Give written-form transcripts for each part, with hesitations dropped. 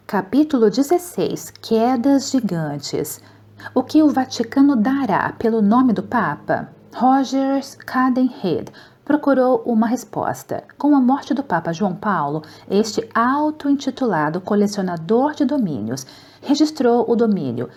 Capítulo 16. Quedas gigantes. O que o Vaticano dará pelo nome do Papa? Rogers Cadenhead procurou uma resposta. Com a morte do Papa João Paulo, este auto-intitulado colecionador de domínios registrou o domínio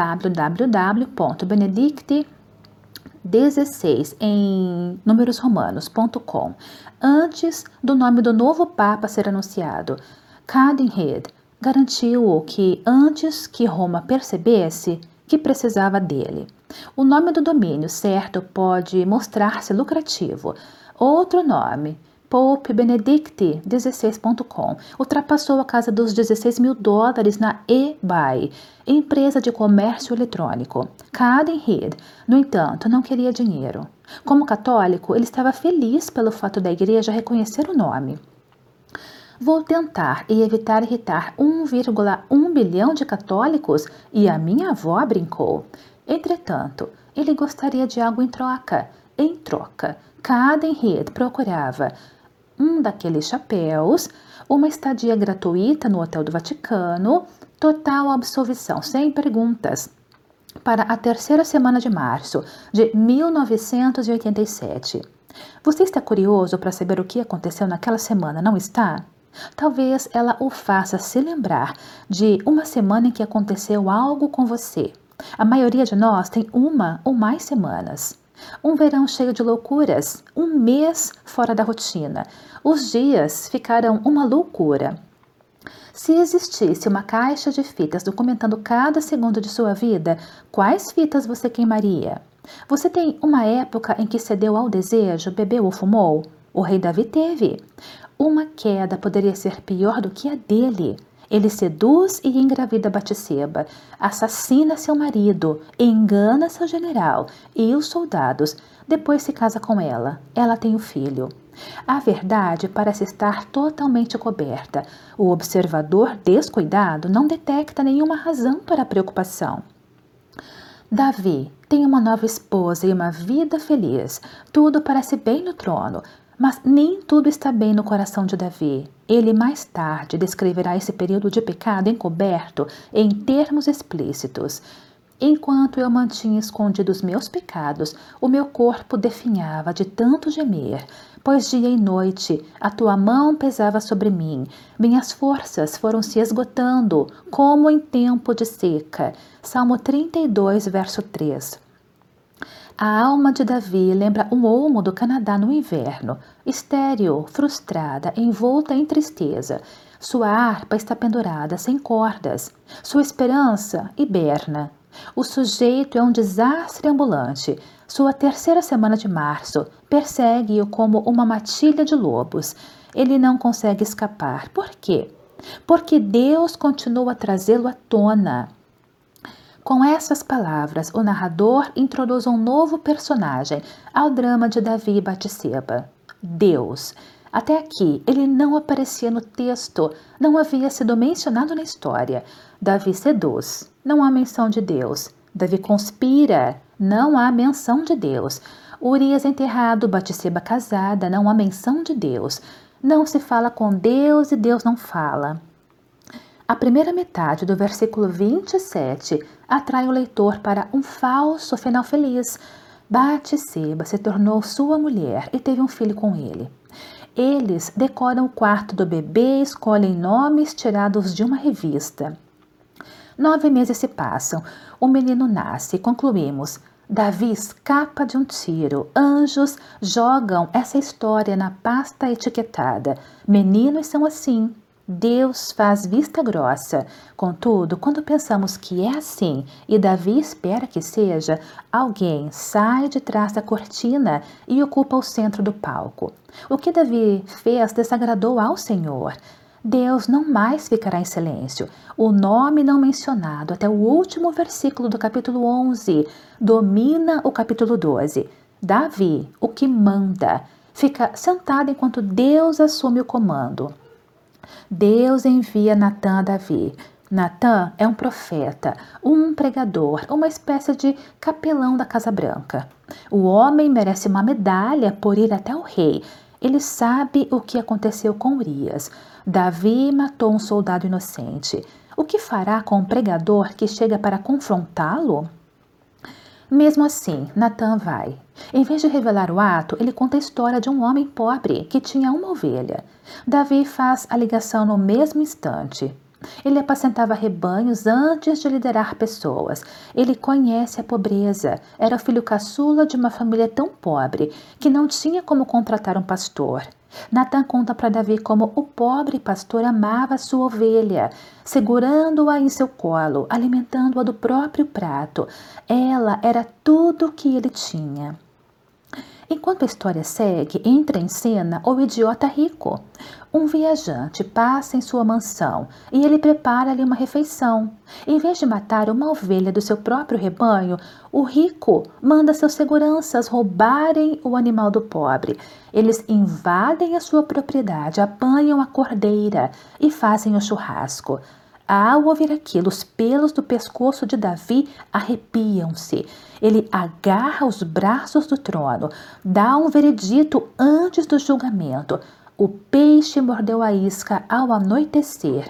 www.benedicti16 em numerosromanos.com antes do nome do novo Papa ser anunciado. Cadenhead garantiu que antes que Roma percebesse que precisava dele. O nome do domínio certo pode mostrar-se lucrativo. Outro nome, popebenedicti16.com, ultrapassou a casa dos $16 mil na eBay, empresa de comércio eletrônico. Cadenhead, no entanto, não queria dinheiro. Como católico, ele estava feliz pelo fato da igreja reconhecer o nome. Vou tentar e evitar irritar 1,1 bilhão de católicos? E a minha avó brincou. Entretanto, ele gostaria de algo em troca. Em troca, Cadenhead procurava um daqueles chapéus, uma estadia gratuita no Hotel do Vaticano, total absolvição, sem perguntas, para a terceira semana de março de 1987. Você está curioso para saber o que aconteceu naquela semana, não está? Talvez ela o faça se lembrar de uma semana em que aconteceu algo com você. A maioria de nós tem uma ou mais semanas. Um verão cheio de loucuras, um mês fora da rotina. Os dias ficaram uma loucura. Se existisse uma caixa de fitas documentando cada segundo de sua vida, quais fitas você queimaria? Você tem uma época em que cedeu ao desejo, bebeu ou fumou? O rei Davi teve. Uma queda poderia ser pior do que a dele. Ele seduz e engravida Batseba, assassina seu marido, engana seu general e os soldados, depois se casa com ela. Ela tem o filho. A verdade parece estar totalmente coberta. O observador descuidado não detecta nenhuma razão para preocupação. Davi tem uma nova esposa e uma vida feliz. Tudo parece bem no trono. Mas nem tudo está bem no coração de Davi. Ele mais tarde descreverá esse período de pecado encoberto em termos explícitos. Enquanto eu mantinha escondidos meus pecados, o meu corpo definhava de tanto gemer, pois dia e noite a tua mão pesava sobre mim. Minhas forças foram se esgotando, como em tempo de seca. Salmo 32, verso 3. A alma de Davi lembra um olmo do Canadá no inverno, estéril, frustrada, envolta em tristeza. Sua harpa está pendurada, sem cordas. Sua esperança hiberna. O sujeito é um desastre ambulante. Sua terceira semana de março persegue-o como uma matilha de lobos. Ele não consegue escapar. Por quê? Porque Deus continua a trazê-lo à tona. Com essas palavras, o narrador introduz um novo personagem ao drama de Davi e Batseba. Deus. Até aqui, ele não aparecia no texto, não havia sido mencionado na história. Davi seduz, não há menção de Deus. Davi conspira, não há menção de Deus. Urias enterrado, Batseba casada, não há menção de Deus. Não se fala com Deus e Deus não fala. A primeira metade do versículo 27 atrai o leitor para um falso final feliz. Batseba se tornou sua mulher e teve um filho com ele. Eles decoram o quarto do bebê e escolhem nomes tirados de uma revista. 9 meses se passam, o menino nasce e concluímos. Davi escapa de um tiro. Anjos jogam essa história na pasta etiquetada. Meninos são assim. Deus faz vista grossa. Contudo, quando pensamos que é assim e Davi espera que seja, alguém sai de trás da cortina e ocupa o centro do palco. O que Davi fez desagradou ao Senhor. Deus não mais ficará em silêncio. O nome não mencionado até o último versículo do capítulo 11 domina o capítulo 12. Davi, o que manda, fica sentado enquanto Deus assume o comando. Deus envia Natã a Davi. Natã é um profeta, um pregador, uma espécie de capelão da Casa Branca. O homem merece uma medalha por ir até o rei. Ele sabe o que aconteceu com Urias. Davi matou um soldado inocente. O que fará com um pregador que chega para confrontá-lo? Mesmo assim, Natã vai. Em vez de revelar o ato, ele conta a história de um homem pobre que tinha uma ovelha. Davi faz a ligação no mesmo instante. Ele apacentava rebanhos antes de liderar pessoas. Ele conhece a pobreza. Era o filho caçula de uma família tão pobre que não tinha como contratar um pastor. Natã conta para Davi como o pobre pastor amava sua ovelha, segurando-a em seu colo, alimentando-a do próprio prato. Ela era tudo o que ele tinha. Enquanto a história segue, entra em cena o idiota rico. Um viajante passa em sua mansão e ele prepara-lhe uma refeição. Em vez de matar uma ovelha do seu próprio rebanho, o rico manda seus seguranças roubarem o animal do pobre. Eles invadem a sua propriedade, apanham a cordeira e fazem o churrasco. Ao ouvir aquilo, os pelos do pescoço de Davi arrepiam-se. Ele agarra os braços do trono, dá um veredito antes do julgamento. O peixe mordeu a isca ao anoitecer.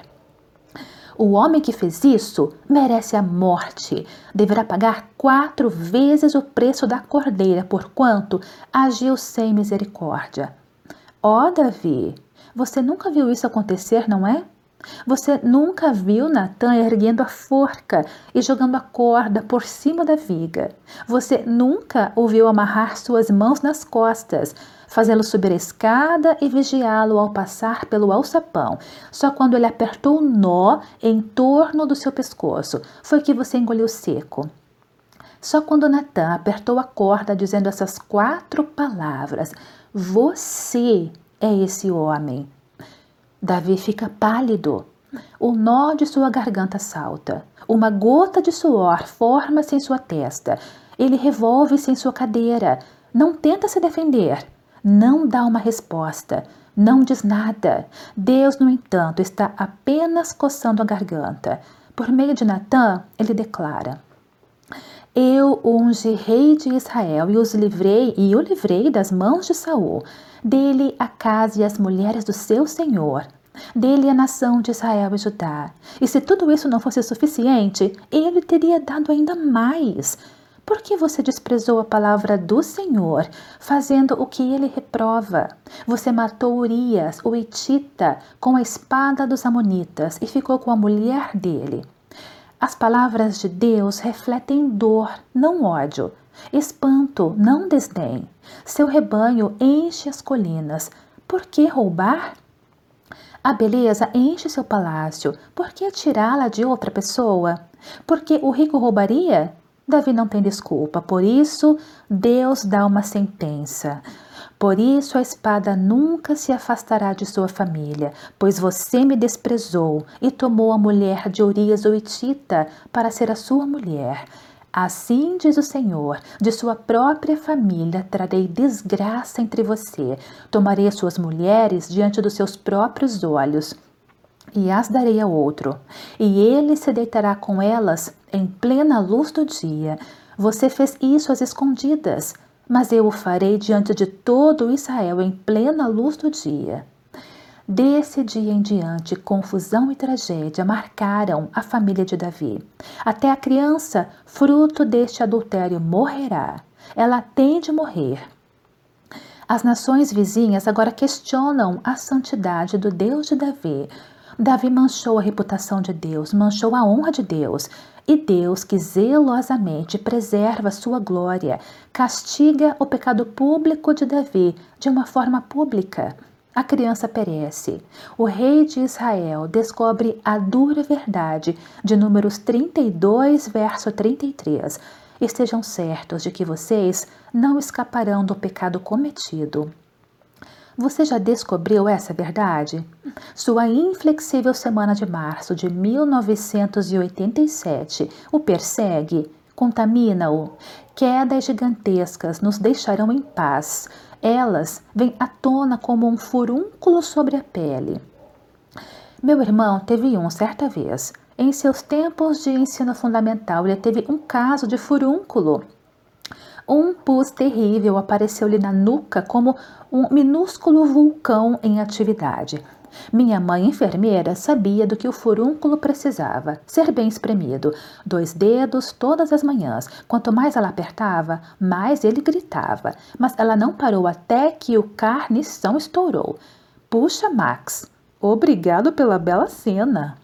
O homem que fez isso merece a morte. Deverá pagar 4 vezes o preço da cordeira, porquanto agiu sem misericórdia. Ó, Davi, você nunca viu isso acontecer, não é? Você nunca viu Natã erguendo a forca e jogando a corda por cima da viga. Você nunca o viu amarrar suas mãos nas costas, fazê-lo subir a escada e vigiá-lo ao passar pelo alçapão. Só quando ele apertou o nó em torno do seu pescoço foi que você engoliu seco. Só quando Natã apertou a corda dizendo essas 4 palavras, você é esse homem. Davi fica pálido. O nó de sua garganta salta. Uma gota de suor forma-se em sua testa. Ele revolve-se em sua cadeira. Não tenta se defender. Não dá uma resposta. Não diz nada. Deus, no entanto, está apenas coçando a garganta. Por meio de Natã, ele declara: Eu ungi rei de Israel e o livrei das mãos de Saul. Dele a casa e as mulheres do seu senhor. Dele a nação de Israel e Judá. E se tudo isso não fosse suficiente, ele teria dado ainda mais. Por que você desprezou a palavra do Senhor, fazendo o que ele reprova? Você matou Urias, o Hitita, com a espada dos amonitas e ficou com a mulher dele. As palavras de Deus refletem dor, não ódio, espanto, não desdém. Seu rebanho enche as colinas. Por que roubar? A beleza enche seu palácio. Por que tirá-la de outra pessoa? Porque o rico roubaria? Davi não tem desculpa. Por isso, Deus dá uma sentença. Por isso a espada nunca se afastará de sua família, pois você me desprezou e tomou a mulher de Urias o Hitita para ser a sua mulher. Assim diz o Senhor, de sua própria família trarei desgraça entre você, tomarei as suas mulheres diante dos seus próprios olhos e as darei a outro, e ele se deitará com elas em plena luz do dia. Você fez isso às escondidas, mas eu o farei diante de todo Israel em plena luz do dia. Desse dia em diante, confusão e tragédia marcaram a família de Davi. Até a criança, fruto deste adultério, morrerá. Ela tem de morrer. As nações vizinhas agora questionam a santidade do Deus de Davi. Davi manchou a reputação de Deus, manchou a honra de Deus. E Deus, que zelosamente preserva sua glória, castiga o pecado público de Davi de uma forma pública. A criança perece. O rei de Israel descobre a dura verdade de Números 32, verso 33. Estejam certos de que vocês não escaparão do pecado cometido. Você já descobriu essa verdade? Sua inflexível semana de março de 1987 o persegue, contamina-o. Quedas gigantescas nos deixarão em paz. Elas vêm à tona como um furúnculo sobre a pele. Meu irmão teve certa vez. Em seus tempos de ensino fundamental, ele teve um caso de furúnculo. Um pus terrível apareceu-lhe na nuca como um minúsculo vulcão em atividade. Minha mãe, enfermeira, sabia do que o furúnculo precisava: ser bem espremido. 2 dedos todas as manhãs. Quanto mais ela apertava, mais ele gritava. Mas ela não parou até que o carnição estourou. Puxa, Max, obrigado pela bela cena.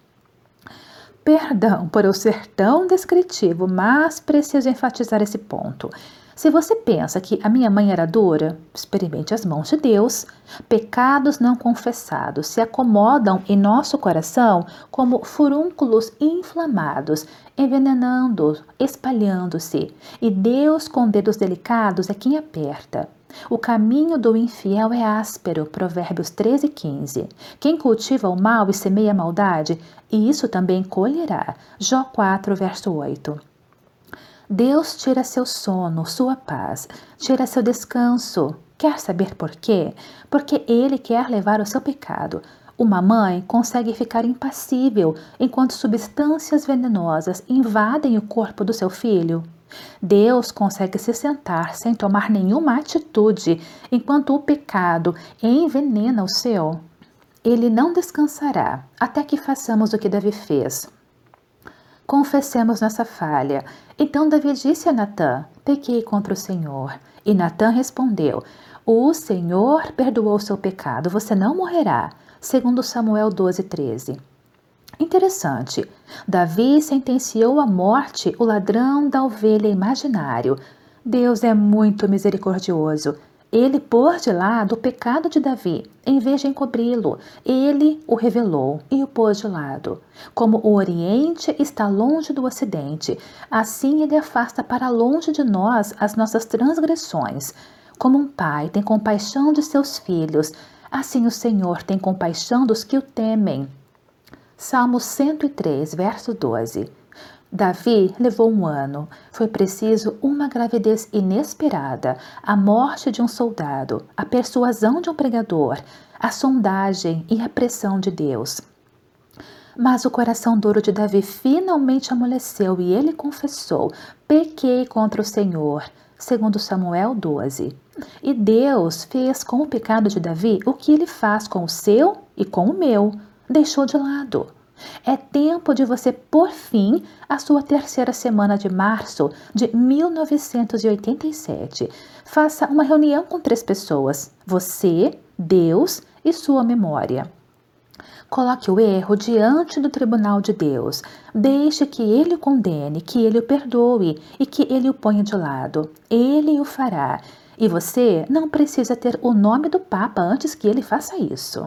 Perdão por eu ser tão descritivo, mas preciso enfatizar esse ponto. Se você pensa que a minha mãe era dura, experimente as mãos de Deus. Pecados não confessados se acomodam em nosso coração como furúnculos inflamados, envenenando, espalhando-se. E Deus, com dedos delicados, é quem aperta. O caminho do infiel é áspero, Provérbios 13:15. Quem cultiva o mal e semeia a maldade, e isso também colherá. Jó 4, verso 8. Deus tira seu sono, sua paz, tira seu descanso. Quer saber por quê? Porque Ele quer levar o seu pecado. Uma mãe consegue ficar impassível enquanto substâncias venenosas invadem o corpo do seu filho. Deus consegue se sentar sem tomar nenhuma atitude enquanto o pecado envenena o seu. Ele não descansará até que façamos o que Davi fez. Confessemos nossa falha. Então Davi disse a Natã: pequei contra o Senhor. E Natã respondeu: o Senhor perdoou seu pecado, você não morrerá. Segundo Samuel 12:13. Interessante. Davi sentenciou à morte o ladrão da ovelha imaginário. Deus é muito misericordioso. Ele pôs de lado o pecado de Davi, em vez de encobri-lo. Ele o revelou e o pôs de lado. Como o Oriente está longe do Ocidente, assim ele afasta para longe de nós as nossas transgressões. Como um pai tem compaixão de seus filhos, assim o Senhor tem compaixão dos que o temem. Salmo 103, verso 12. Davi levou 1 ano. Foi preciso uma gravidez inesperada, a morte de um soldado, a persuasão de um pregador, a sondagem e a pressão de Deus. Mas o coração duro de Davi finalmente amoleceu e ele confessou: pequei contra o Senhor. Segundo Samuel 12. E Deus fez com o pecado de Davi o que ele faz com o seu e com o meu. Deixou de lado. É tempo de você pôr fim à sua terceira semana de março de 1987. Faça uma reunião com 3 pessoas: você, Deus e sua memória. Coloque o erro diante do tribunal de Deus. Deixe que Ele o condene, que Ele o perdoe e que Ele o ponha de lado. Ele o fará. E você não precisa ter o nome do Papa antes que ele faça isso.